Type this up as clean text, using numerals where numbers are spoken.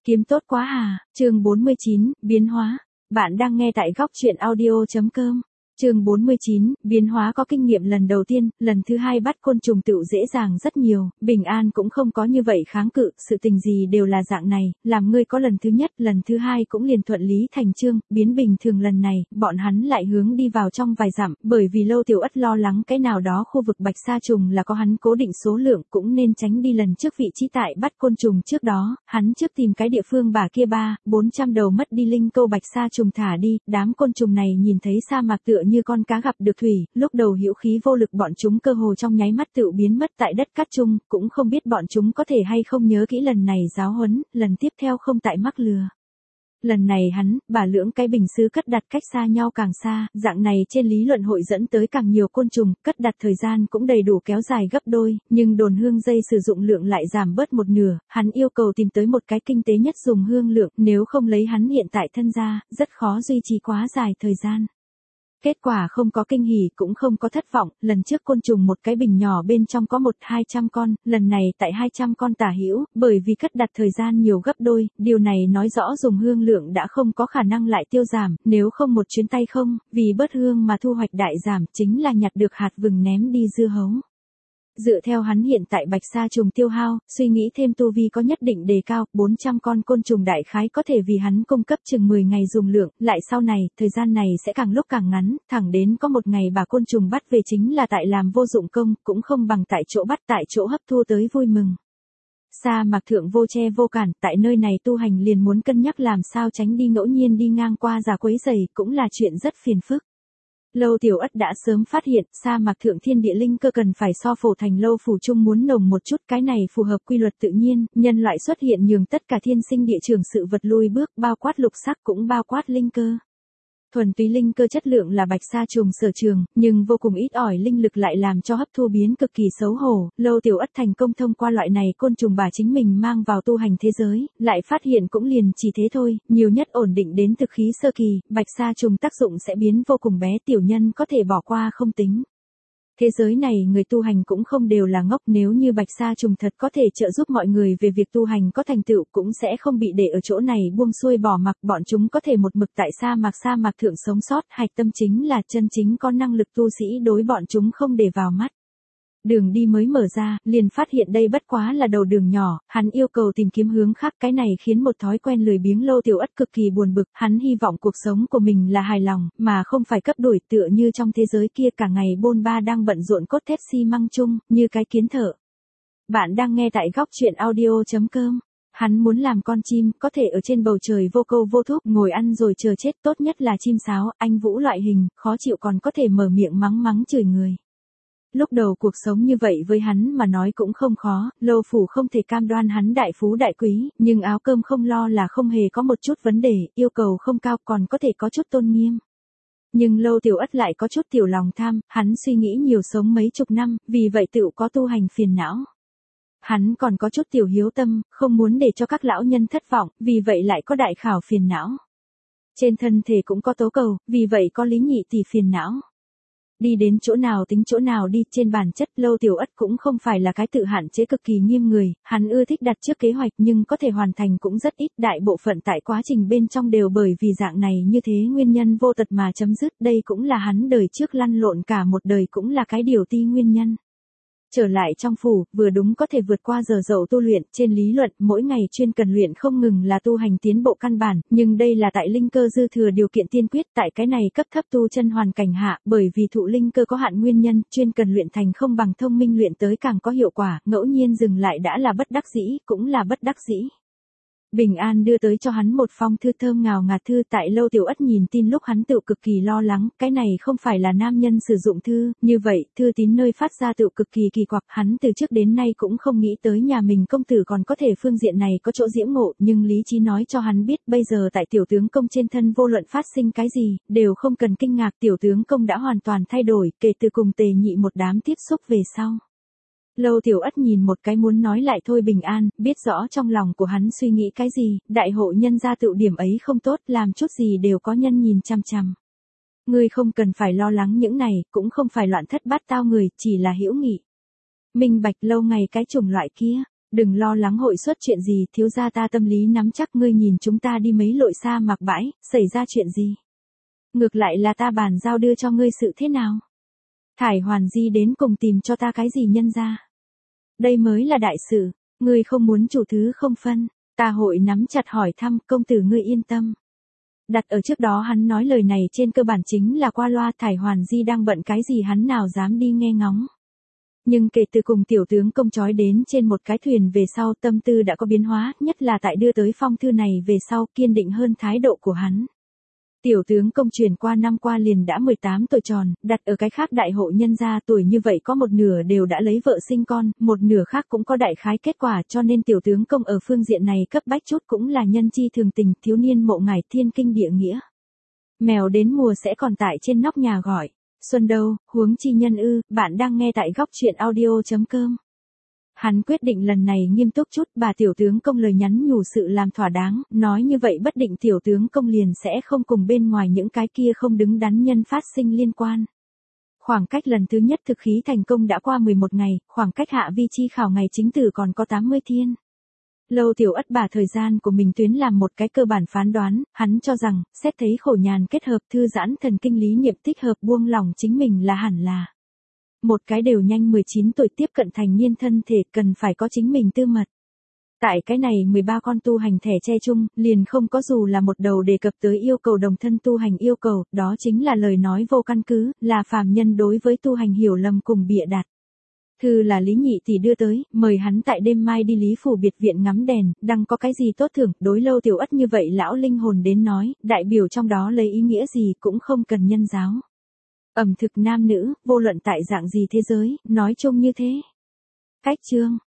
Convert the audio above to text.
Kiếm tốt quá à, chương 49, biến hóa. Bạn đang nghe tại góc truyện audio.com. Chương 49, biến hóa có kinh nghiệm lần đầu tiên, lần thứ hai bắt côn trùng tựu dễ dàng rất nhiều, Bình An cũng không có như vậy kháng cự, sự tình gì đều là dạng này, làm ngươi có lần thứ nhất, lần thứ hai cũng liền thuận lý thành chương, biến bình thường lần này, bọn hắn lại hướng đi vào trong vài dặm, bởi vì Lâu Tiểu Ất lo lắng cái nào đó khu vực bạch sa trùng là có hắn cố định số lượng, cũng nên tránh đi lần trước vị trí tại bắt côn trùng trước đó, hắn trước tìm cái địa phương bà kia 400 đầu mất đi linh câu bạch sa trùng thả đi, đám côn trùng này nhìn thấy sa mạc tựa như con cá gặp được thủy, lúc đầu hữu khí vô lực bọn chúng cơ hồ trong nháy mắt tựu biến mất tại đất cát chung, cũng không biết bọn chúng có thể hay không nhớ kỹ lần này giáo huấn, lần tiếp theo không tại mắc lừa. Lần này hắn, bà lưỡng cái bình sứ cất đặt cách xa nhau càng xa, dạng này trên lý luận hội dẫn tới càng nhiều côn trùng, cất đặt thời gian cũng đầy đủ kéo dài gấp đôi, nhưng đồn hương dây sử dụng lượng lại giảm bớt một nửa, hắn yêu cầu tìm tới một cái kinh tế nhất dùng hương lượng, nếu không lấy hắn hiện tại thân ra, rất khó duy trì quá dài thời gian. Kết quả không có kinh hỉ cũng không có thất vọng, lần trước côn trùng một cái bình nhỏ bên trong có 100-200 con, lần này tại 200 con tả hữu, bởi vì cất đặt thời gian nhiều gấp đôi, điều này nói rõ dùng hương lượng đã không có khả năng lại tiêu giảm, nếu không một chuyến tay không, vì bớt hương mà thu hoạch đại giảm, chính là nhặt được hạt vừng ném đi dưa hấu. Dựa theo hắn hiện tại bạch sa trùng tiêu hao, suy nghĩ thêm tu vi có nhất định đề cao, 400 con côn trùng đại khái có thể vì hắn cung cấp chừng 10 ngày dùng lượng, lại sau này, thời gian này sẽ càng lúc càng ngắn, thẳng đến có một ngày bà côn trùng bắt về chính là tại làm vô dụng công, cũng không bằng tại chỗ bắt tại chỗ hấp thu tới vui mừng. Sa mạc thượng vô che vô cản, tại nơi này tu hành liền muốn cân nhắc làm sao tránh đi ngẫu nhiên đi ngang qua già quấy rầy, cũng là chuyện rất phiền phức. Lâu Tiểu Ất đã sớm phát hiện, sa mạc thượng thiên địa linh cơ cần phải so phổ thành lâu phủ trung muốn nồng một chút, cái này phù hợp quy luật tự nhiên, nhân loại xuất hiện nhường tất cả thiên sinh địa trường sự vật lui bước, bao quát lục sắc cũng bao quát linh cơ. Thuần túy linh cơ chất lượng là bạch sa trùng sở trường, nhưng vô cùng ít ỏi linh lực lại làm cho hấp thu biến cực kỳ xấu hổ, Lâu Tiểu Ất thành công thông qua loại này côn trùng bà chính mình mang vào tu hành thế giới, lại phát hiện cũng liền chỉ thế thôi, nhiều nhất ổn định đến thực khí sơ kỳ, bạch sa trùng tác dụng sẽ biến vô cùng bé, tiểu nhân có thể bỏ qua không tính. Thế giới này người tu hành cũng không đều là ngốc, nếu như bạch sa trùng thật có thể trợ giúp mọi người về việc tu hành có thành tựu cũng sẽ không bị để ở chỗ này buông xuôi bỏ mặc, bọn chúng có thể một mực tại sa mạc thượng sống sót, hạch tâm chính là chân chính có năng lực tu sĩ đối bọn chúng không để vào mắt. Đường đi mới mở ra, liền phát hiện đây bất quá là đầu đường nhỏ, hắn yêu cầu tìm kiếm hướng khác, cái này khiến một thói quen lười biếng Lâu Tiểu Ất cực kỳ buồn bực, hắn hy vọng cuộc sống của mình là hài lòng, mà không phải cấp đổi, tựa như trong thế giới kia cả ngày bôn ba đang bận rộn cốt thép xi măng chung, như cái kiến thợ. Bạn đang nghe tại góc truyện audio.com. Hắn muốn làm con chim, có thể ở trên bầu trời vô câu vô thúc, ngồi ăn rồi chờ chết, tốt nhất là chim sáo, anh vũ loại hình, khó chịu còn có thể mở miệng mắng chửi người. Lúc đầu cuộc sống như vậy với hắn mà nói cũng không khó, Lâu phủ không thể cam đoan hắn đại phú đại quý, nhưng áo cơm không lo là không hề có một chút vấn đề, yêu cầu không cao còn có thể có chút tôn nghiêm. Nhưng Lâu Tiểu Ất lại có chút tiểu lòng tham, hắn suy nghĩ nhiều sống mấy chục năm, vì vậy tựu có tu hành phiền não. Hắn còn có chút tiểu hiếu tâm, không muốn để cho các lão nhân thất vọng, vì vậy lại có đại khảo phiền não. Trên thân thể cũng có tố cầu, vì vậy có lý nhị tỷ phiền não. Đi đến chỗ nào tính chỗ nào đi, trên bản chất Lâu Tiểu Ất cũng không phải là cái tự hạn chế cực kỳ nghiêm người, hắn ưa thích đặt trước kế hoạch nhưng có thể hoàn thành cũng rất ít, đại bộ phận tại quá trình bên trong đều bởi vì dạng này như thế nguyên nhân vô tật mà chấm dứt, đây cũng là hắn đời trước lăn lộn cả một đời cũng là cái điều ti nguyên nhân. Trở lại trong phủ, vừa đúng có thể vượt qua giờ dậu tu luyện, trên lý luận, mỗi ngày chuyên cần luyện không ngừng là tu hành tiến bộ căn bản, nhưng đây là tại linh cơ dư thừa điều kiện tiên quyết, tại cái này cấp thấp tu chân hoàn cảnh hạ, bởi vì thụ linh cơ có hạn nguyên nhân, chuyên cần luyện thành không bằng thông minh luyện tới càng có hiệu quả, ngẫu nhiên dừng lại đã là bất đắc dĩ, cũng là bất đắc dĩ. Bình An đưa tới cho hắn một phong thư thơm ngào ngạt thư, tại Lâu Tiểu Ất nhìn tin lúc hắn tự cực kỳ lo lắng, cái này không phải là nam nhân sử dụng thư, như vậy, thư tín nơi phát ra tự cực kỳ kỳ quặc, hắn từ trước đến nay cũng không nghĩ tới nhà mình công tử còn có thể phương diện này có chỗ diễm ngộ, nhưng lý trí nói cho hắn biết, bây giờ tại tiểu tướng công trên thân vô luận phát sinh cái gì, đều không cần kinh ngạc, tiểu tướng công đã hoàn toàn thay đổi, kể từ cùng Tề Nhị một đám tiếp xúc về sau. Lâu Tiểu Ất nhìn một cái muốn nói lại thôi Bình An, biết rõ trong lòng của hắn suy nghĩ cái gì, đại hộ nhân gia tựu điểm ấy không tốt, làm chút gì đều có nhân nhìn chằm chằm. Ngươi không cần phải lo lắng những này, cũng không phải loạn thất bát tao người, chỉ là hữu nghị. Minh bạch lâu ngày cái chủng loại kia, Đừng lo lắng hội xuất chuyện gì, thiếu gia ta tâm lý nắm chắc, ngươi nhìn chúng ta đi mấy lội sa mạc bãi, xảy ra chuyện gì? Ngược lại là ta bàn giao đưa cho ngươi sự thế nào? Thải Hoàn Di đến cùng tìm cho ta cái gì nhân ra? Đây mới là đại sự, ngươi không muốn chủ thứ không phân, ta hội nắm chặt hỏi thăm, công tử ngươi yên tâm. Đặt ở trước đó hắn nói lời này trên cơ bản chính là qua loa, Thải Hoàn Di đang bận cái gì hắn nào dám đi nghe ngóng. Nhưng kể từ cùng tiểu tướng công trói đến trên một cái thuyền về sau, tâm tư đã có biến hóa, nhất là tại đưa tới phong thư này về sau, kiên định hơn thái độ của hắn. Tiểu tướng công truyền qua năm qua liền đã 18 tuổi tròn, đặt ở cái khác đại hộ nhân gia tuổi như vậy có một nửa đều đã lấy vợ sinh con, một nửa khác cũng có đại khái kết quả, cho nên tiểu tướng công ở phương diện này cấp bách chút cũng là nhân chi thường tình, thiếu niên mộ ngải thiên kinh địa nghĩa. Mèo đến mùa sẽ còn tại trên nóc nhà gọi, xuân đâu, huống chi nhân ư, bạn đang nghe tại góc truyện audio.com. Hắn quyết định lần này nghiêm túc chút, bà tiểu tướng công lời nhắn nhủ sự làm thỏa đáng, nói như vậy bất định tiểu tướng công liền sẽ không cùng bên ngoài những cái kia không đứng đắn nhân phát sinh liên quan. Khoảng cách lần thứ nhất thực khí thành công đã qua 11 ngày, khoảng cách hạ vi chi khảo ngày chính tử còn có 80 thiên. Lâu Tiểu Ất bà thời gian của mình tuyến làm một cái cơ bản phán đoán, hắn cho rằng, xét thấy khổ nhàn kết hợp thư giãn thần kinh lý niệm tích hợp buông lỏng chính mình là hẳn là. Một cái đều nhanh 19 tuổi tiếp cận thành niên thân thể cần phải có chính mình tư mật. Tại cái này 13 con tu hành thẻ che chung, liền không có dù là một đầu đề cập tới yêu cầu đồng thân tu hành yêu cầu, đó chính là lời nói vô căn cứ, là phàm nhân đối với tu hành hiểu lầm cùng bịa đặt. Thư là Lý Nhị tỷ đưa tới, mời hắn tại đêm mai đi Lý Phủ biệt viện ngắm đèn, đăng có cái gì tốt thưởng, đối Lâu Tiểu Ất như vậy lão linh hồn đến nói, đại biểu trong đó lấy ý nghĩa gì cũng không cần nhân giáo. Ẩm thực nam nữ, vô luận tại dạng gì thế giới, nói chung như thế. Cách chương